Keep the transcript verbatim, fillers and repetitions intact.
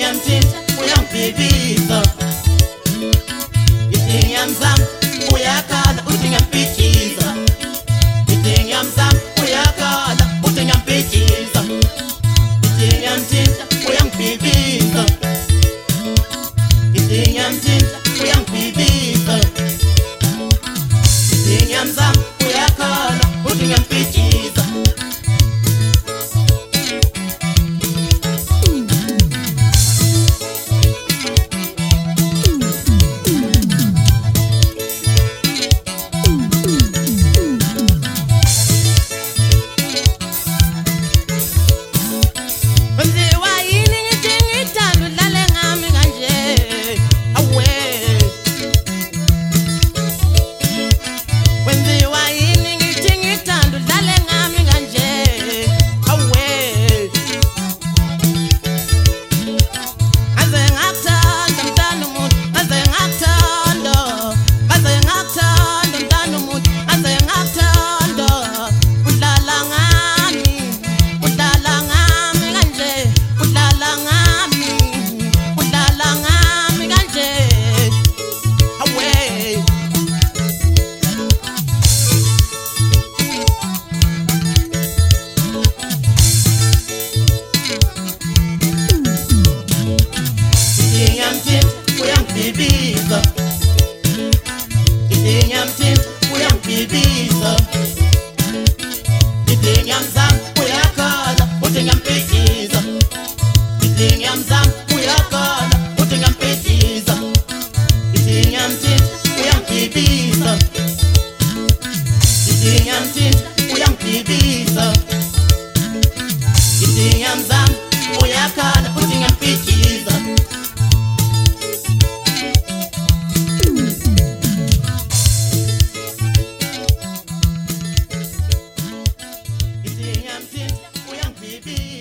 ngiyamthinta uyangibhibhiza, ngithi ngiyamzama uyakhala uthi ngiyambhidliza, ngithi ngiyamzama uyakhala uthi ngiyambhidliza, ngithi ngiyamthinta uyangibhibhiza, ngithi ngiyamthinta uyangibhibhiza, ngithi ngiyamzama uyakhala uthi ngiyambhidliza. Uyangibhibhiza, ngithi ngiyamthinta uyangibhibhiza, ngithi ngiyamzama uyakhala uthi ngiyambhidliza, ngithi ngiyamzama uyakhala uthi ngiyambhidliza, ngithi ngiyamthinta uyangibhibhiza, ngithi ngiyamthinta uyangibhibhiza, ngithi ngiyamzama uyakhala uthi ngiyambhidliza. Baby